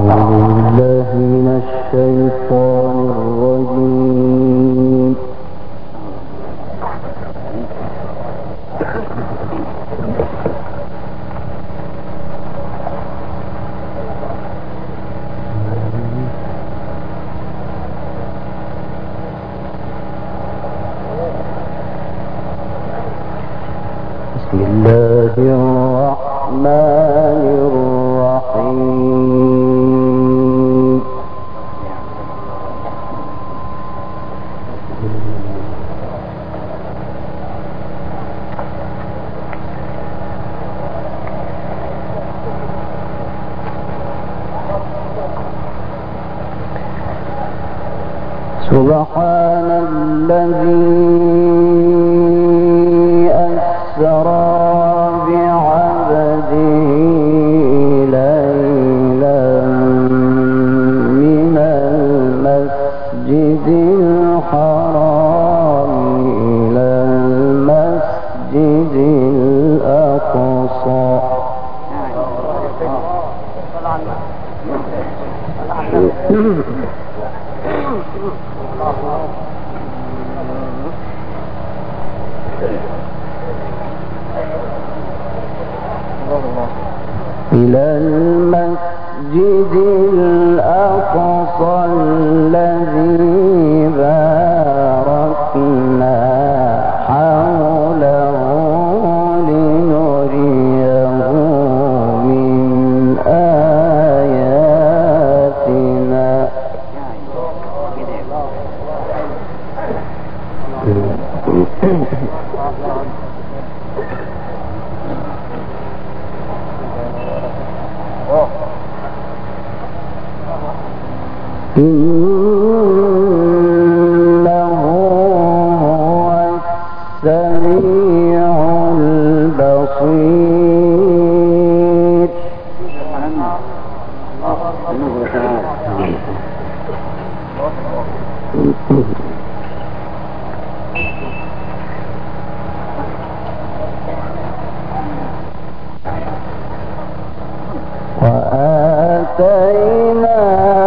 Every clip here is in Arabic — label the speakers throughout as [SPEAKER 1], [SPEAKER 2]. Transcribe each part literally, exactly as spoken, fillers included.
[SPEAKER 1] سبحان الذي أسرى بعبده ليلا من المسجد الحرام إلى المسجد الأقصى إلى المسجد الأقصى الذي باركنا حوله لنريه من آياتنا إنه هو السميع البصير وآتينا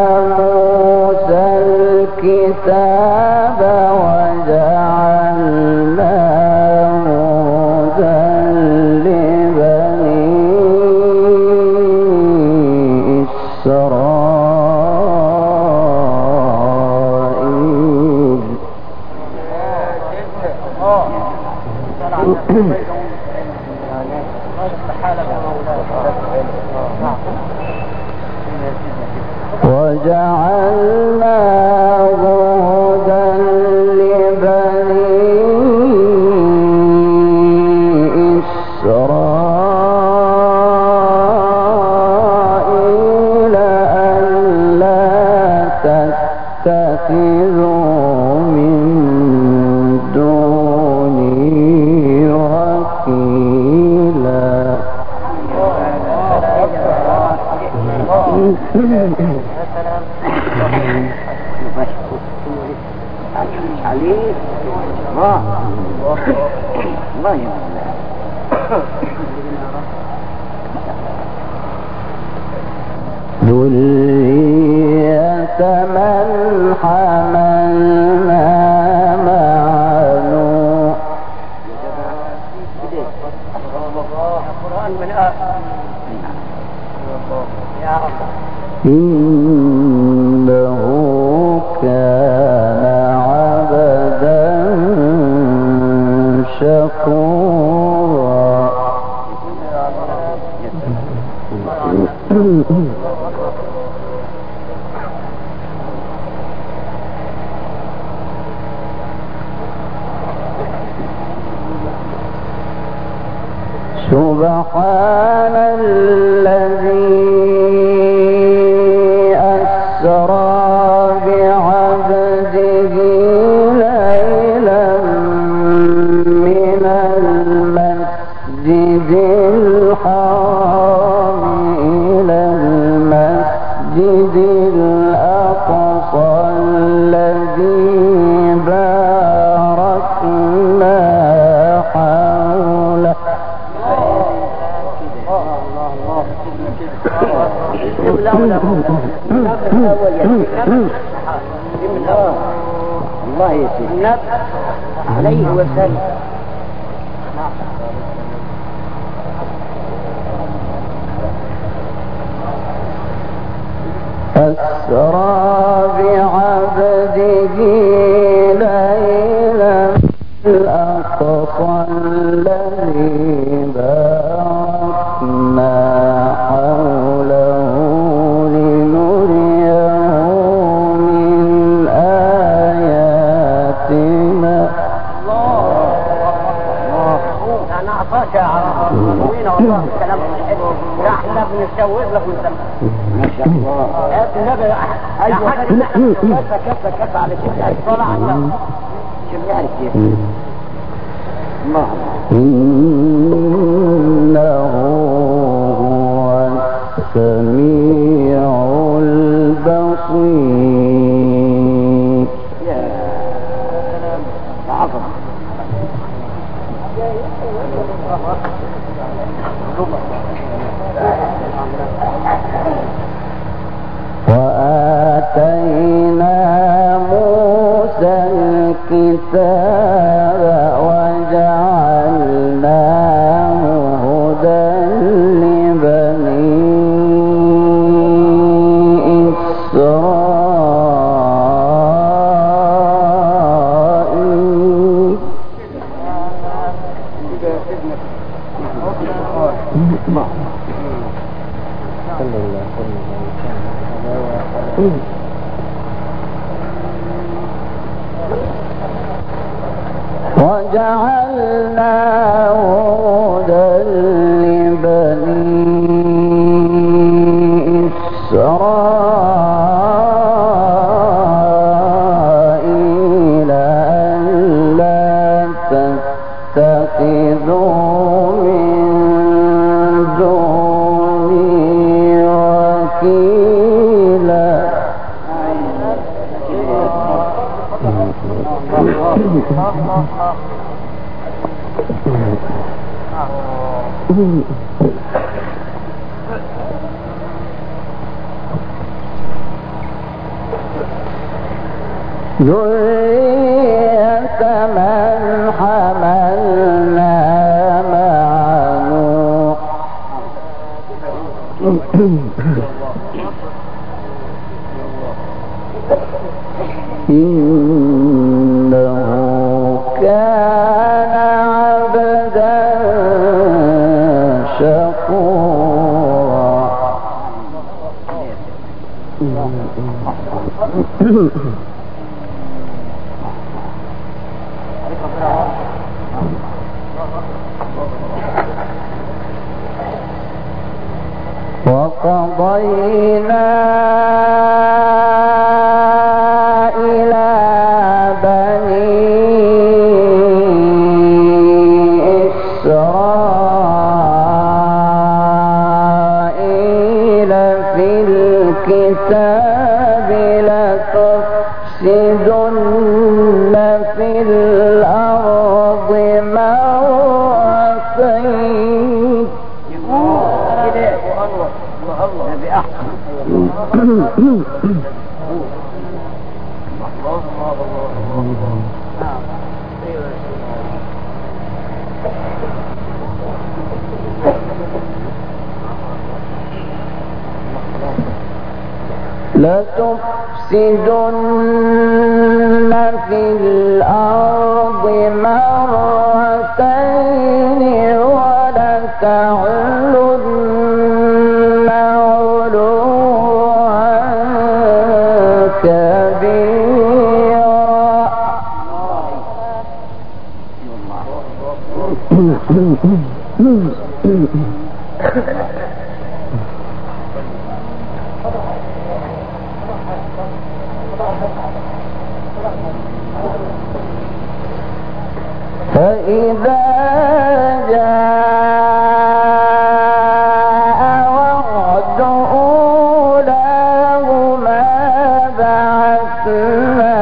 [SPEAKER 1] الكتاب وجعلناه هدى لبني إسرائيل وجعلناه هدى لبني إسرائيل ألا تتخذوا من دوني وكيلا
[SPEAKER 2] عليه الله الله
[SPEAKER 1] ذرية من حملنا مع نوح إنه كان عبدا شكورا سبحان الذي أسرى بعبده ليلا من المسجد الحرام إلى المسجد الأقصى الذي باركنا حوله
[SPEAKER 2] الله يسلمك النبي عليه وسلم.
[SPEAKER 1] أسرى بعبده ليلا الأقصى الذي باركنا حوله لنريه من آياتنا.
[SPEAKER 2] أنا أعطاك يا عرب وين والله كلام حلو. احنا بنسوي لك ونسمع ما شاء الله. النبي ايوه كفى كفى كفى على شكل الصلاة شميها الكيف. الله
[SPEAKER 1] إنه هو السميع البصير.
[SPEAKER 2] يا عظم
[SPEAKER 1] وآتينا موسى الكتاب وجعلناه هدى لبني إسرائيل. وجعلناه هدى لبني إسرائيل ألا تتخذوا من دوني وكيلا. ذرية من حملنا مع نوح إنه كان عبدا شكورا. وقضينا إلى بني إسرائيل في الكتاب لتفسدن في الأرض مرتين. لتفسدن في الأرض مرتين ولتعلن علوا كبيرا. فإذا جاء وعد أولاهما بعثنا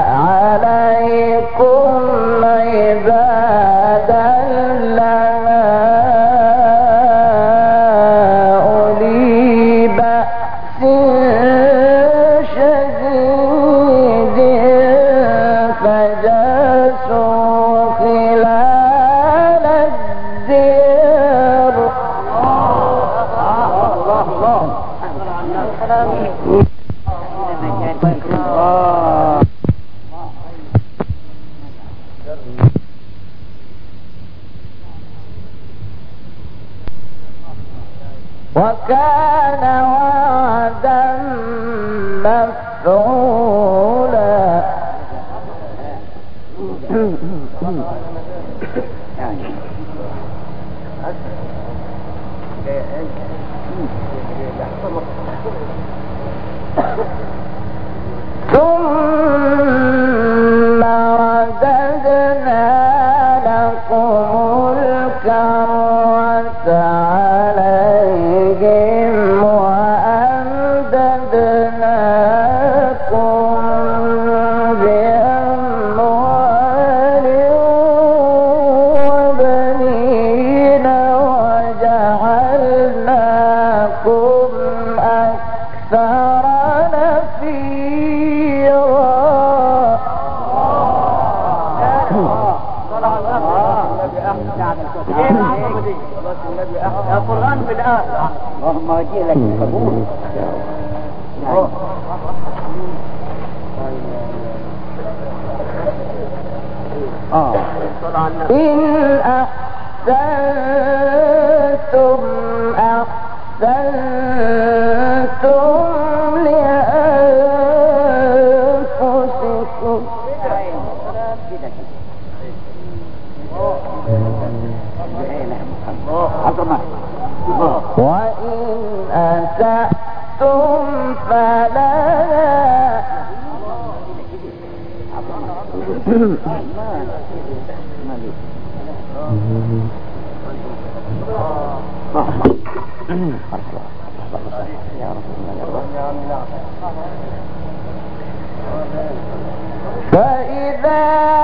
[SPEAKER 1] عليكم عبادا لنا وكان وعدا مفعولا. ثم رددنا لكم الكرة عليهم وأمددناكم بأموال وبنين وجعلناكم أكثر
[SPEAKER 2] القرآن بالآن اللهم اجي لك القبول.
[SPEAKER 1] آه. إن أحسنتم أحسنتم لأنفسكم وإن أسأتم فلها فإذا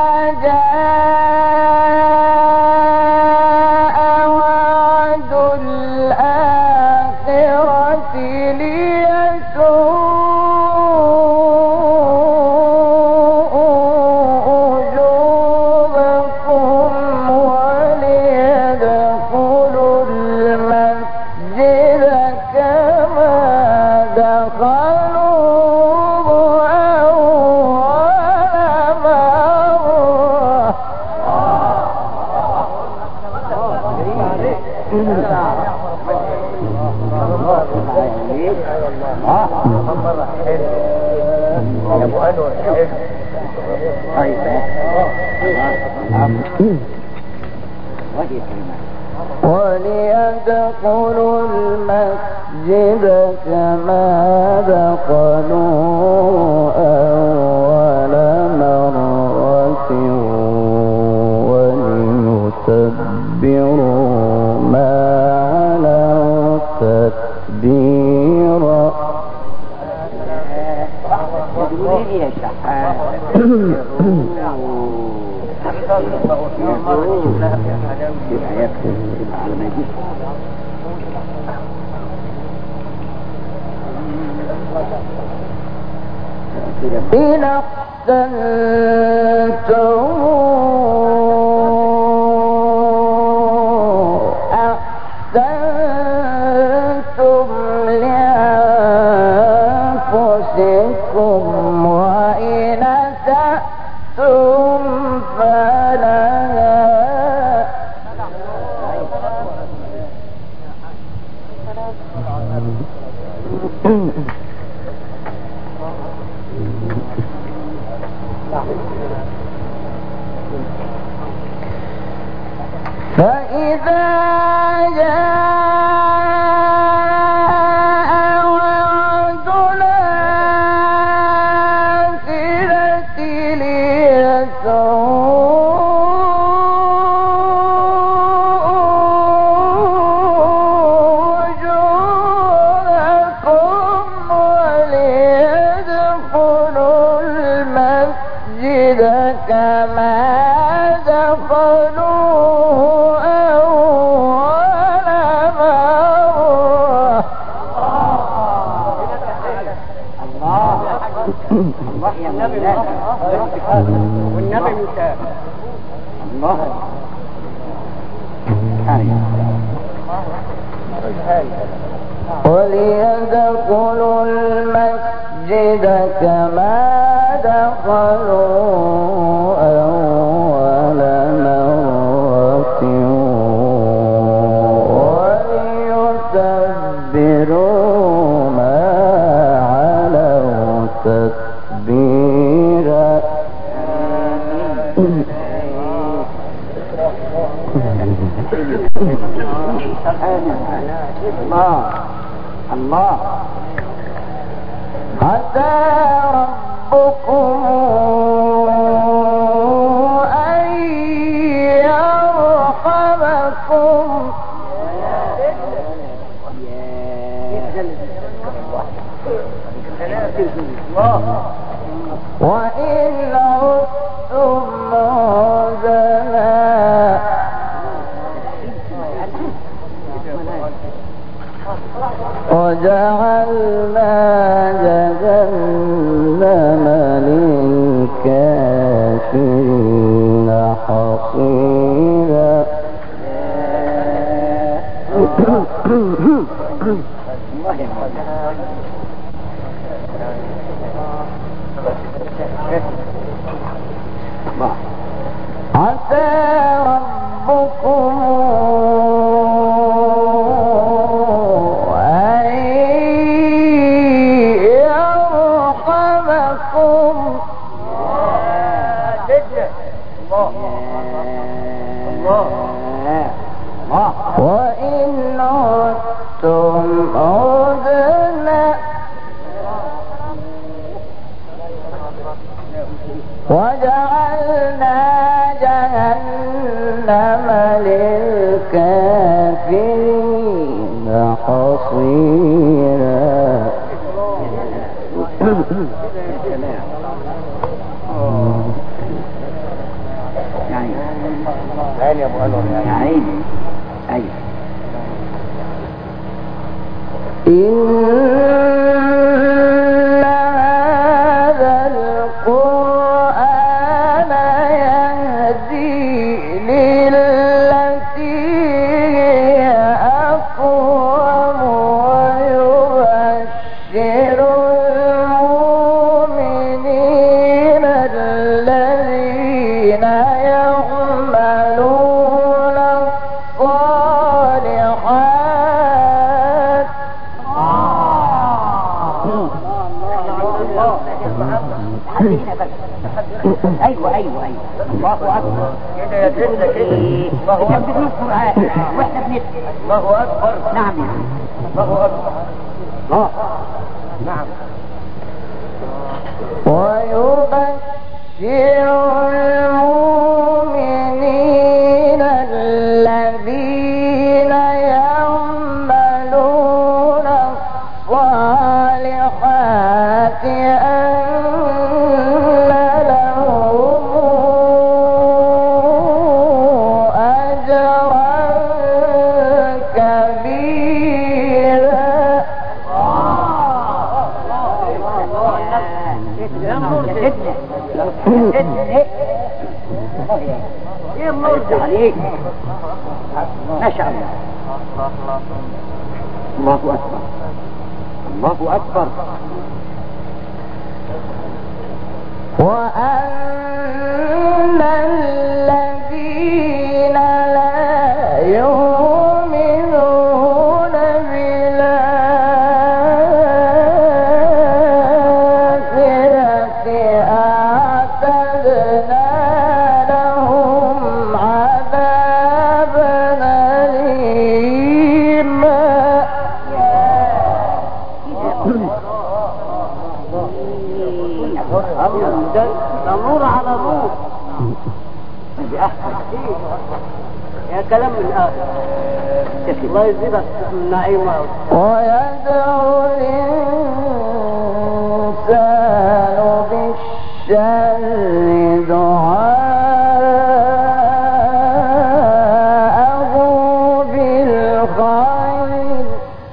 [SPEAKER 1] جاء وعد الآخرة ليسوءوا وجوهكم وليدخلوا المسجد كما دخلوه أول مرة. وليدخلوا المسجد كما دخلوا أول مرة وليتبروا ما علوا تتبيرا. إن أحسنتم أحسنتم لأنفسكم وإن أسأتم فلها. فإذا جاء وعد الآخرة ليسوءوا وجوهكم وليدخلوا المسجد كما دخلوه أول مرة.
[SPEAKER 2] الله يا النبي والنبي موسى الله
[SPEAKER 1] وليدخلوا المسجد كما دخلوا أول مرة وليتبروا
[SPEAKER 2] الله الله
[SPEAKER 1] عسى ربكم أن يرحمكم وإن عدتم عدنا وجعلنا جهنم للكافرين حصيرا عسى ربكم أن يرحمكم وإن عدتم عدنا وجعلنا جهنم للكافرين حصيرا
[SPEAKER 2] يعني يا ابو انور يا عيني ايوه
[SPEAKER 1] إن هذا القرآن يهدي للتي هي أقوم ويبشر المؤمنين الذين يعملون الصالحات
[SPEAKER 2] ايوه ايوه ايوه الله اكبر كده يا جدة كده الله اكبر بدون قرآن واحنا بنسمع الله اكبر نعم الله اكبر الله نعم
[SPEAKER 1] ويبشر المؤمنين الذين يعملون الصالحات أن لهم أجرا كبيرا
[SPEAKER 2] ايه مرضى عليك ما شاء الله الله اكبر الله اكبر
[SPEAKER 1] وأن الذين لا يؤمنون بالآخرة أعتدنا لهم عذابا أليما
[SPEAKER 2] نور على نور يا كلام من آخر الله يزيدك من نعيمه
[SPEAKER 1] ويدعو الإنسان بالشر دعاءه بالخير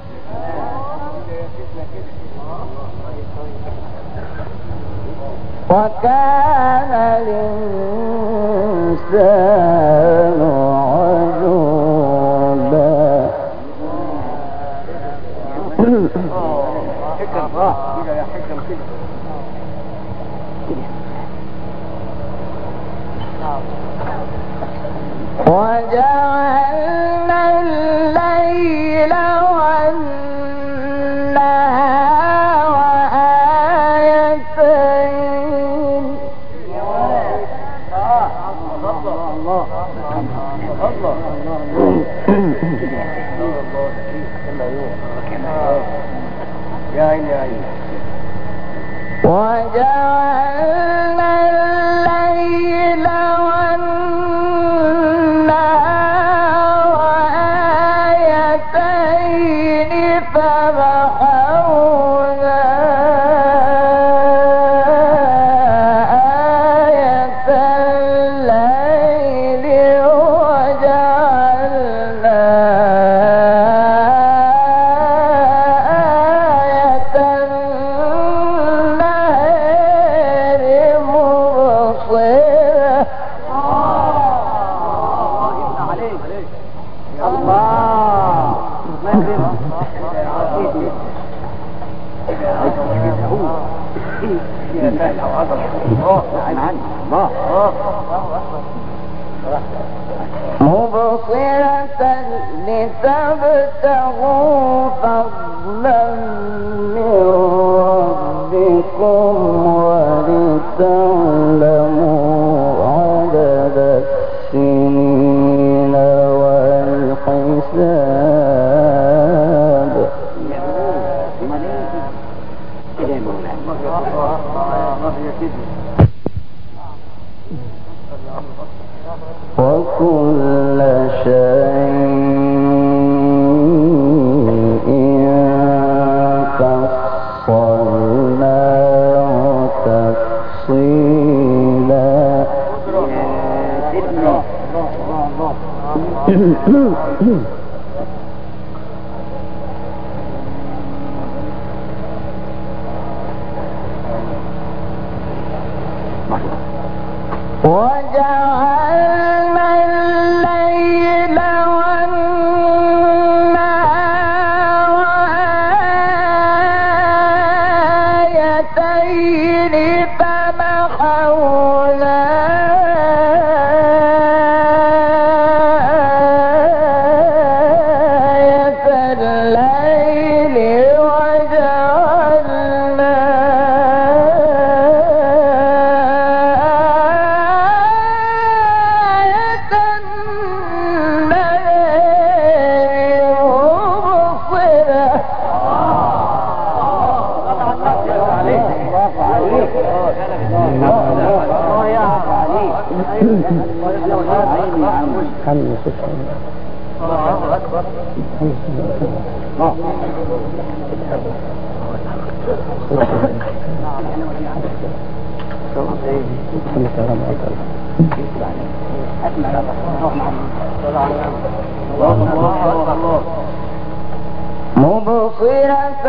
[SPEAKER 1] وكان الإنسان عجولا
[SPEAKER 2] حكم اه كده يا حكم كده
[SPEAKER 1] وجعلنا الليل والنهار آيتين
[SPEAKER 2] الله الله الله يا عيني يا عيني.
[SPEAKER 1] وجعلنا الليل والنهار آيتين فمحونا آية الليل وجعلنا آية النهار مبصرة.
[SPEAKER 2] الله ما يدري
[SPEAKER 1] مبصرة لتبتغوا فضلا من ربكم ولتعلموا عدد السنين والحساب. وكل شيء فصلناه تفصيلا. وجعلنا الليل والنهار آيتين فمحونا آية الليل وجعلنا مبصرة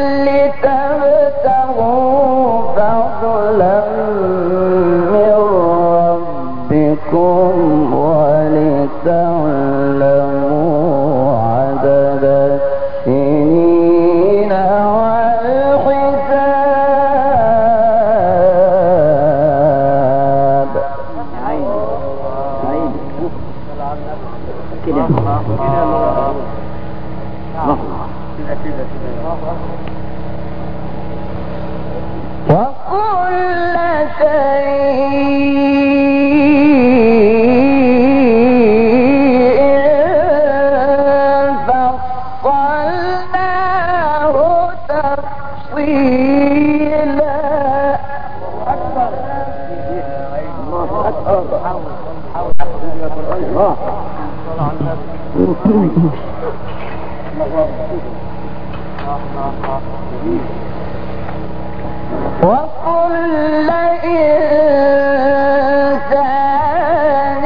[SPEAKER 1] لتبتغوا فضلا من ربكم ولتعلموا عدد السنين والحساب. وكل شيء فصلناه تفصيلا. وكل إنسان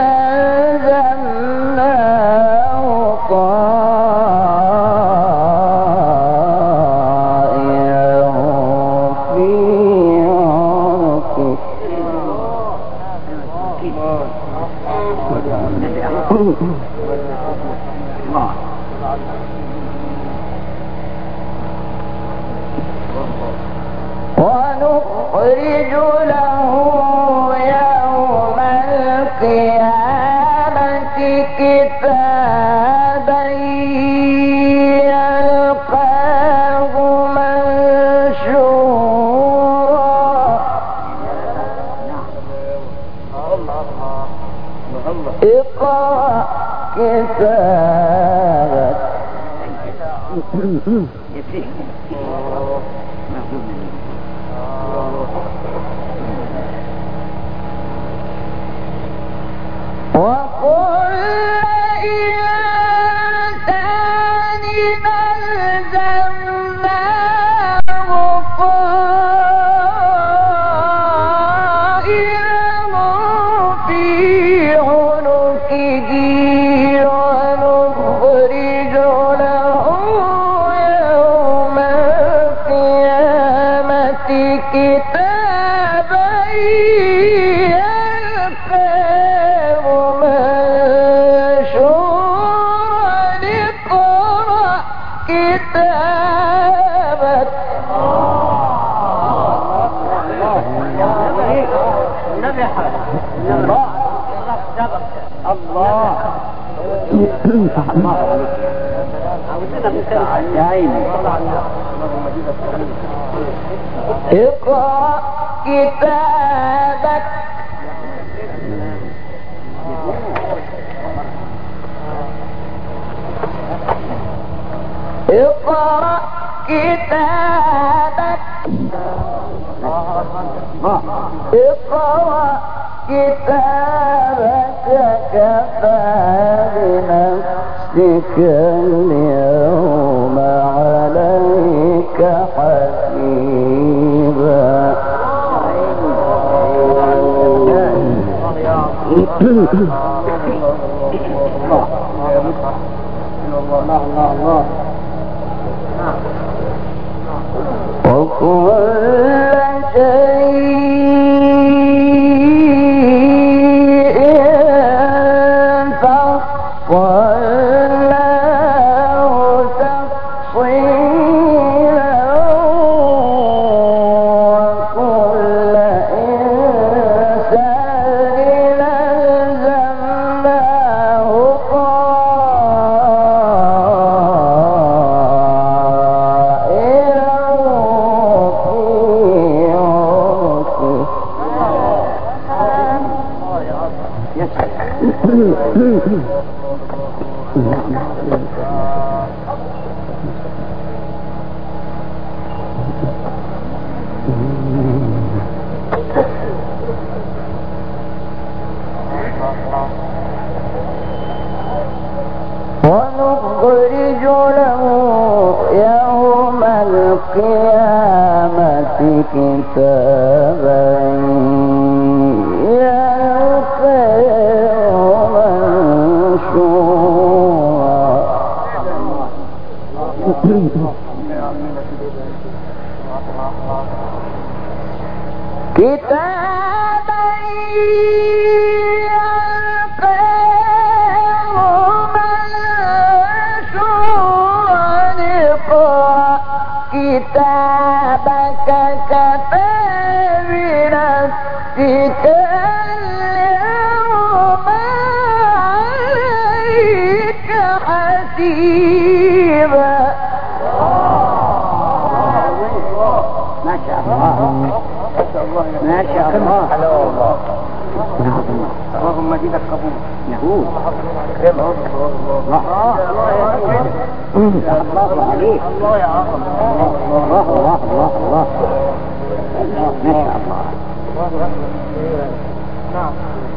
[SPEAKER 1] ألزمناه طائره في عنقه. ونخرج له يوم القيامة كتابا يلقاه منشورا. اقرأ كتابك اقرأ كتابك اقرأ كتابك اقرأ كتابك كفى بنفسك اليوم عليك حسيبا. وكل شيء فصلناه تفصيلا وكل إنسان ألزمناه ونخرج له يوم القيامة كتابا يلقاه منشورا كتابا كتابك كفى بنفسك اليوم عليك حسيبا.
[SPEAKER 2] ما شاء الله ما شاء الله اللهم زدك قبول يقول الله عليك الله يا عظم الله الله الله الله ما شاء الله نعم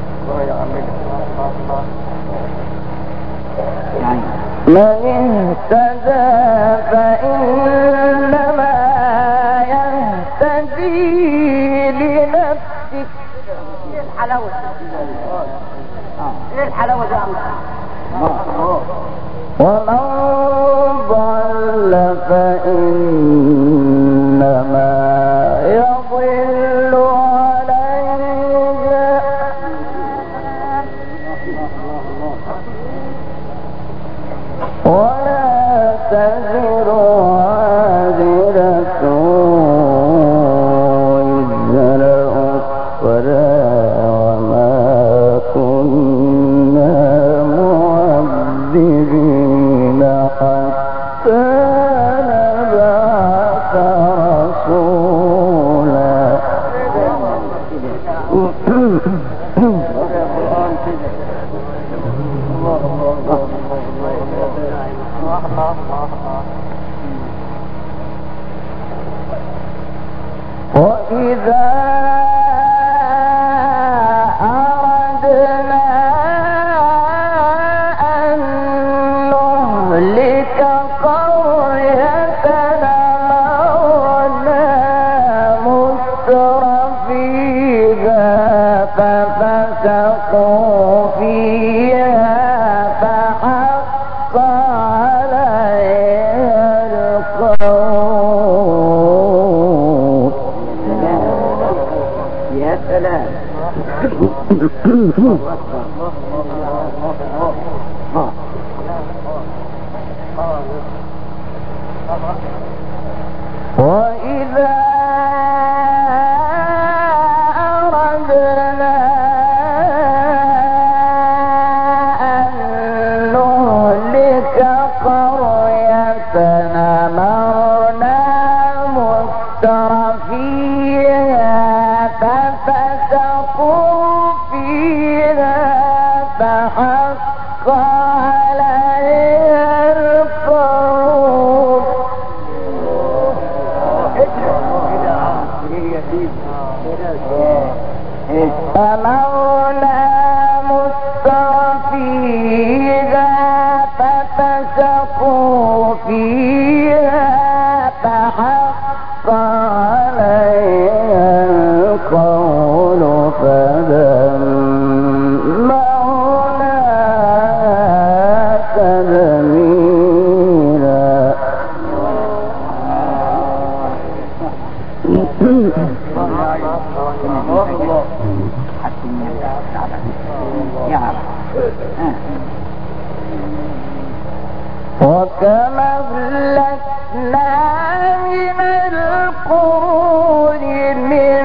[SPEAKER 1] من اهتدى فإنما يهتدي لنفسه.
[SPEAKER 2] ايه الحلاوة ايه الحلاوة دي؟
[SPEAKER 1] ومن ضل فإنما يضل عليها ولا تزر وازرة وزر أخرى وما كنا معذبين حتى نبعث رسولا. قرية أمرنا متر فيها ففسقوا فيها فحق عليها القول.
[SPEAKER 2] يا سلام.
[SPEAKER 1] وإذا أردنا أن نهلك قرية أمرنا متر فيها ففسقوا فيها فحق عليها القول. أمرنا متر فيها ففسقوا فيها فحق عليها القول فدمرناها تدميرا. وكما أهلكنا من القرون من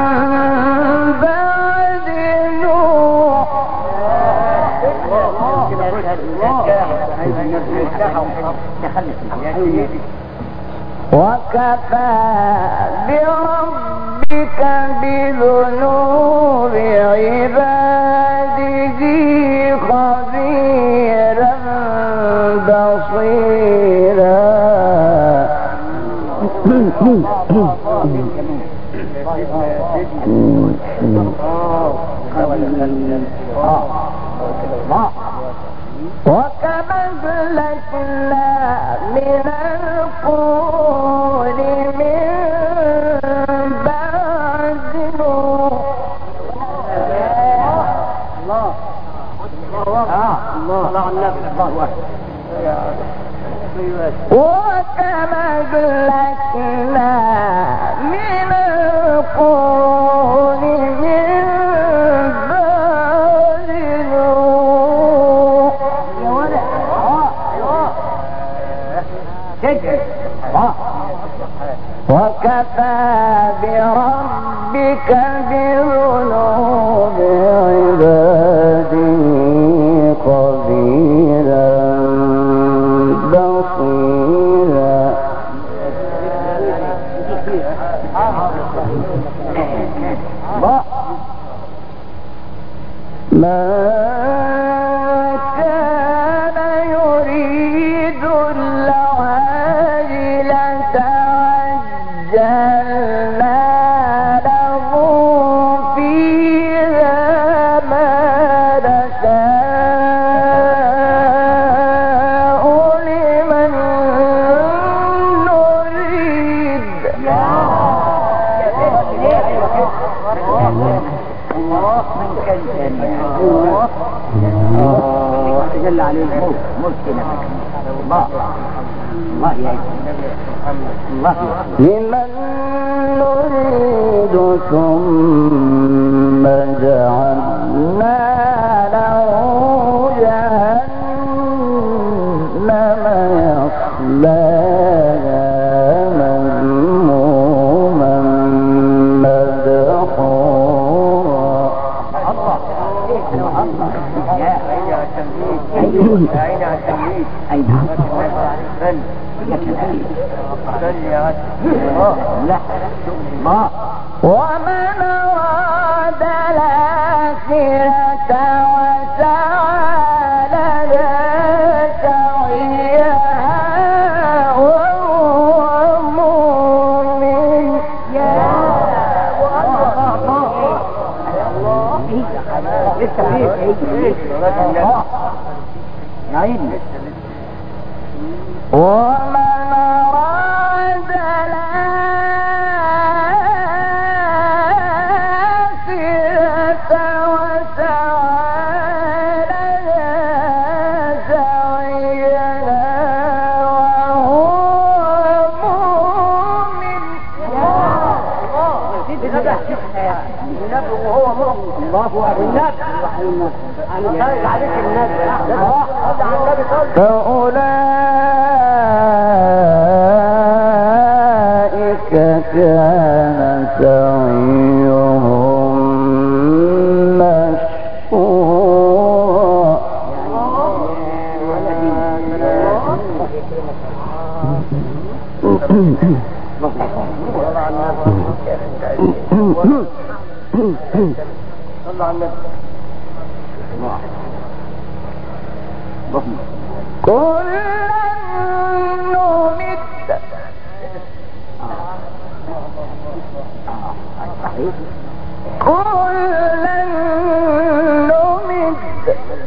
[SPEAKER 1] بعد نوح وكفى بربك بذنوب عباده خبيرا بصيرا. وكما أهلكنا من القرون من بعد نوح وكما أهلكنا من القرون من بعد نوح وكفى بربك بذنوب عباده خبيرا بصيرا. ما كان يريد العاجلة عجلنا له فيها ما نشاء لمن نريد.
[SPEAKER 2] جل عليه الموت ملكنا الله الله يا الله
[SPEAKER 1] لمن نريد ثم جعلنا له جهنم يصلاها مذموما مدحورا.
[SPEAKER 2] أين التمهيد؟ أين
[SPEAKER 1] ومن أراد الآخرة وسعى لها سعيها وهو مؤمن
[SPEAKER 2] نعيد
[SPEAKER 1] ومن أراد الآخرة وسعى لها سعيها وهو مؤمن
[SPEAKER 2] وهو مؤمن. الله أكبر. النبي أنا طالب عليك النبي.
[SPEAKER 1] فأولئك كان سعيهم مشكورا.
[SPEAKER 2] صلى على النبي.
[SPEAKER 1] كلا نمد كلا نمد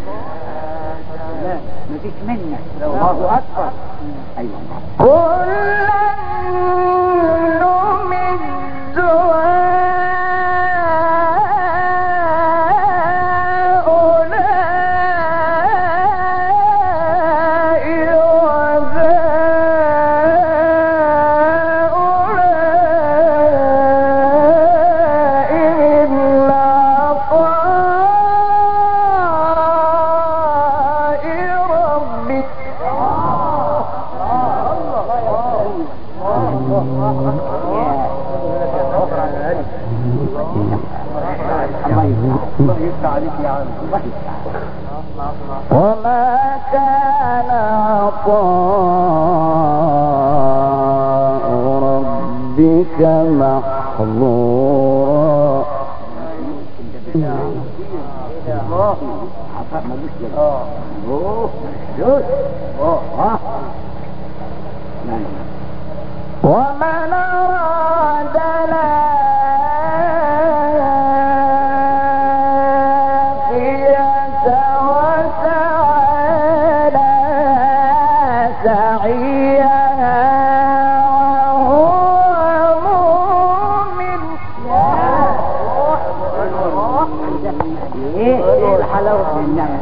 [SPEAKER 2] لا مفيش منك. الله أكبر. أيوة
[SPEAKER 1] كلا نمد وما كان عطاء ربك محظورا. ومن أراد الآخرة وسعى لها سعيها وهو مؤمن.
[SPEAKER 2] ايه الحلاوة النعمة.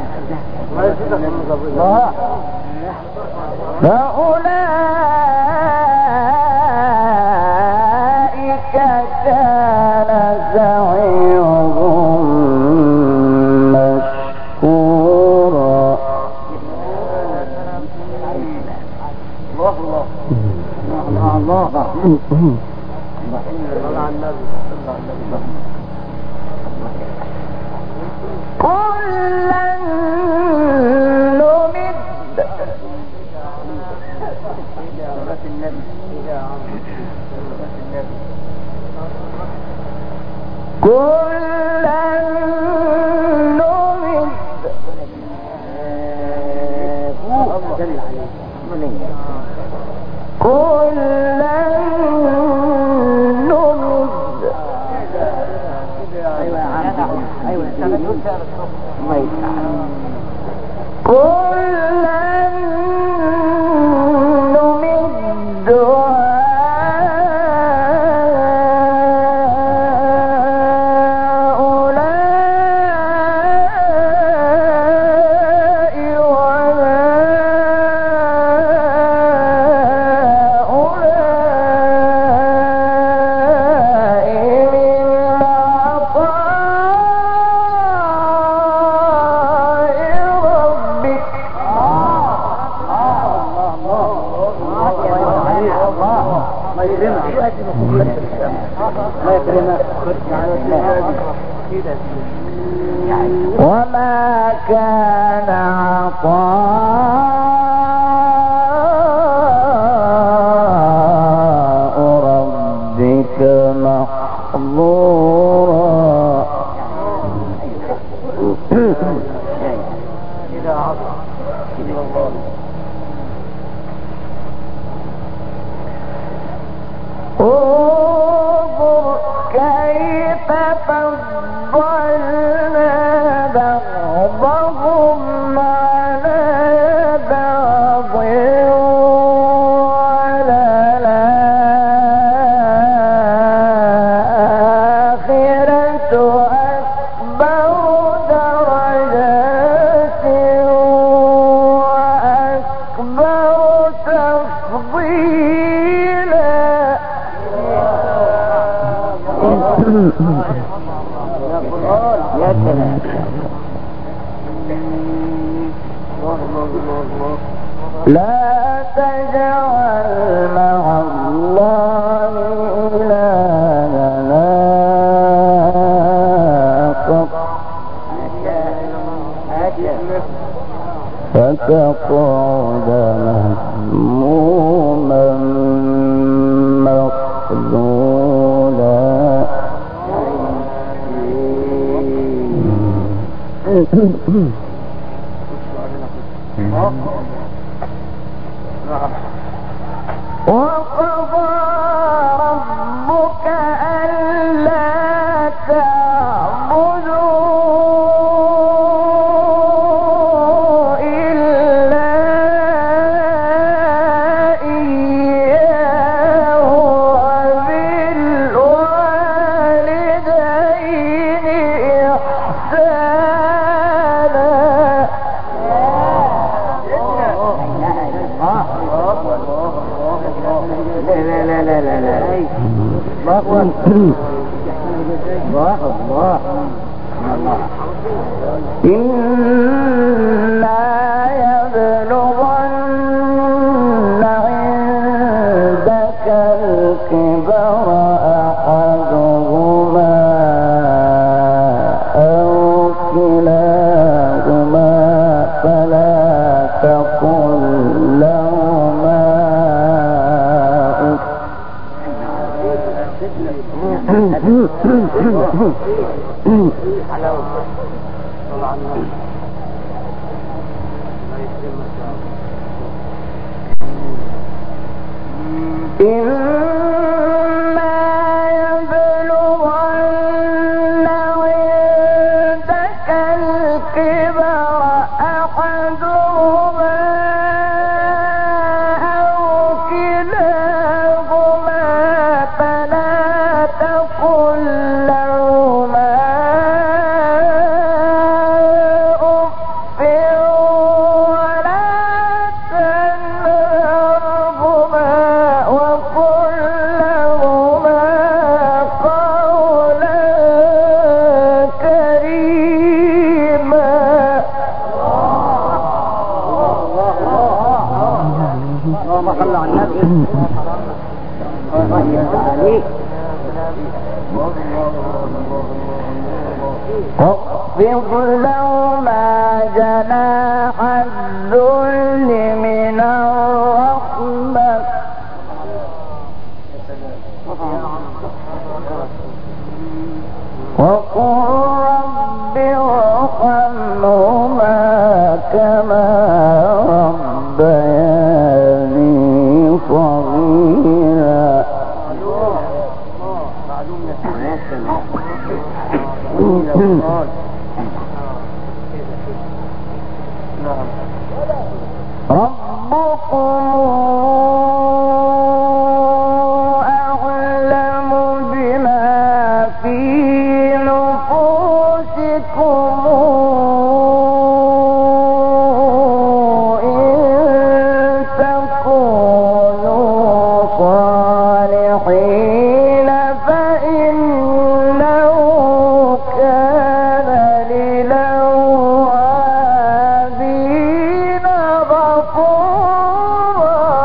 [SPEAKER 1] فأولئك كان سعيهم مشكورا.
[SPEAKER 2] الله الله الله الله الله على النبي.
[SPEAKER 1] كلا نمد كلا نمد كلا نمد كلا نمد وما كان عطاء ربك محظورا. انظر كيف فضلنا بعضهم على بعض تفضيلا
[SPEAKER 2] يا سلام
[SPEAKER 1] لا تجعل مع الله إلهنا فتقعد مهموما مخذولا. وقضى ربك ألا تعبدوا إلا إياه وبالوالدين إحسانا. لا لا لا لا لا الله الله الله الله. إما يبلغن عندك الكبر أحدهما أو كلاهما فلا تقل لهما إما يبلغن عندك الكبر أحدهما أو كلاهما فلا تقل لهما أف ولا تنهرهما وقل لهما قولا كريما.
[SPEAKER 2] اللهم صل على النبي.
[SPEAKER 1] واخفض لهما جناح الذل من الرحمة وقل رب ارحمهما كما ربياني صغيرا. ربكم أعلم بما في نفوسكم إن تكونوا صالحين فإنه كان للأوابين غفورا.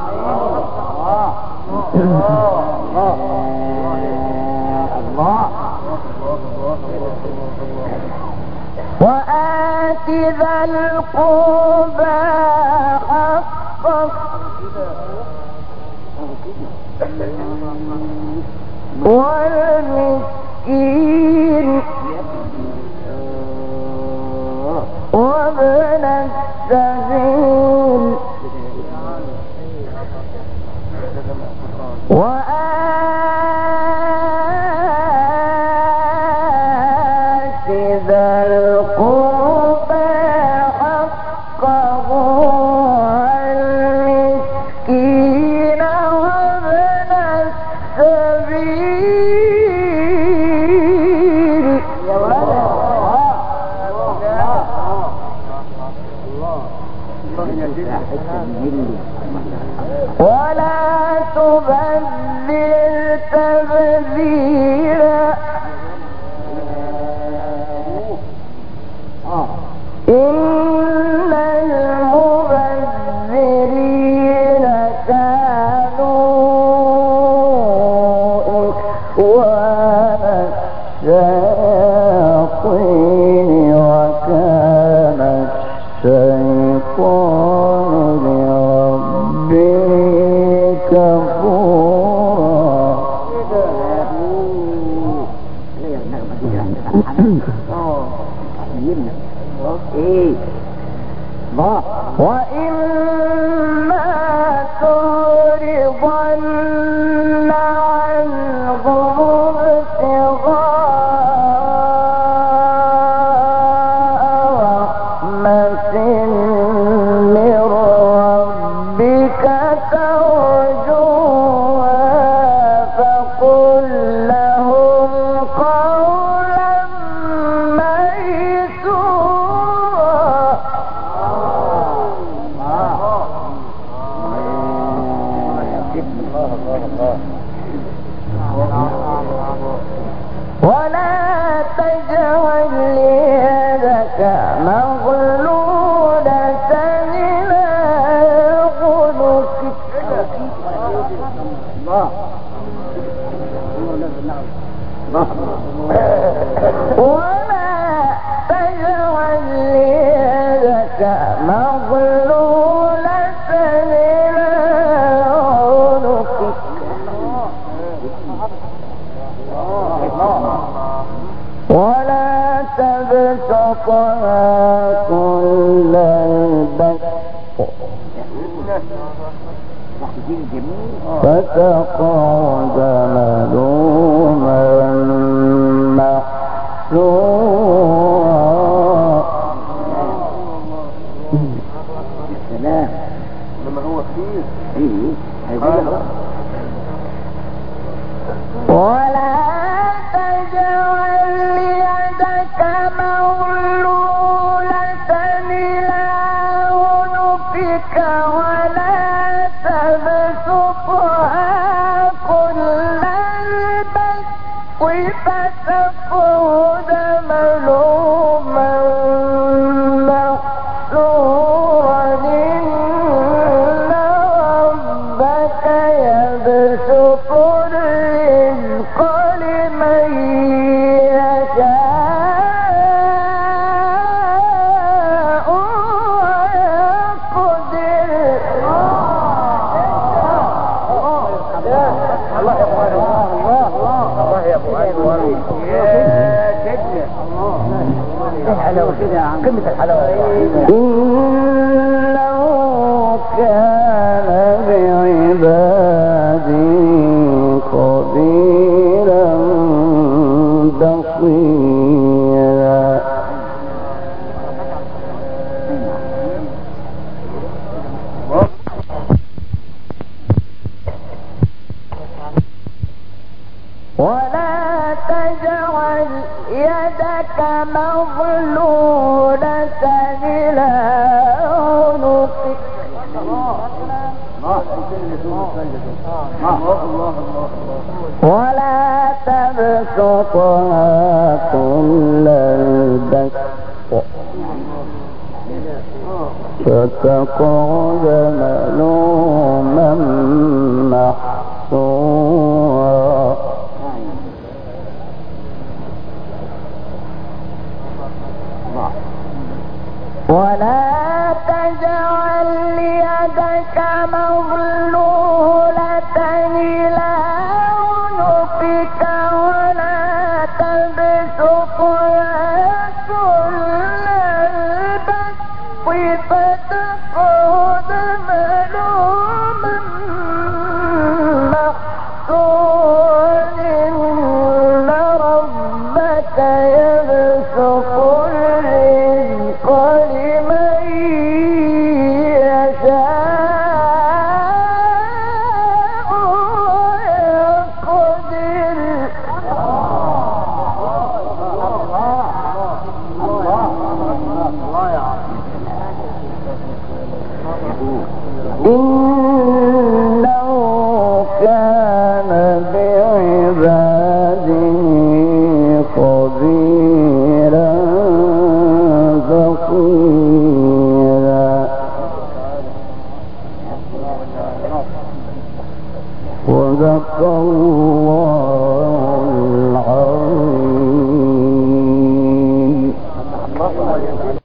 [SPEAKER 1] وآت ذا القربى حقه والمسكين وابن السبيل وآت ذا القربى حقه والمسكين وابن السبيل. يا ولد
[SPEAKER 3] ولا تبذر تبذيرا إن المبذرين كانوا إخوان الشياطين وكان الشيطان لربه كفورا. وإما تعرضن عنهم ابتغاء رحمة من ربك ترجوها فقل لهم قولا ميسورا. ولا تجعل يدك مغلولة إلى عنقك ولا تجعل يدك مغلولة إلى عنقك ولا تبسطها كل البسط فتقعد ملوما محسورا.
[SPEAKER 2] سلام لما هو كتير ايه هيقول
[SPEAKER 3] ولا تجعل يدك مغلولة إلى عنقك ولا تبسطها كل البسط فتقعد ملوما محسورا. إن ربك يبسط الرزق لمن يشاء ويقدر.
[SPEAKER 2] الله يا ابو الله الله يا ابو انور يا جد الله حلاوه كده عن قمه الحلاوه.
[SPEAKER 3] إنه كان بعبادي خبيرا بصيرا. ولا تجعل يدك مغلولة إلى عنقك ولا تبسطها كل البسط فتقعد ملوما محسورا. ولا تجعل يدك مغلولة إلى عنقك ولا تبسطها كل البسط فتقعد ملوما محسورا. إن ربك يبسط الرزق لمن يشاء صدق الله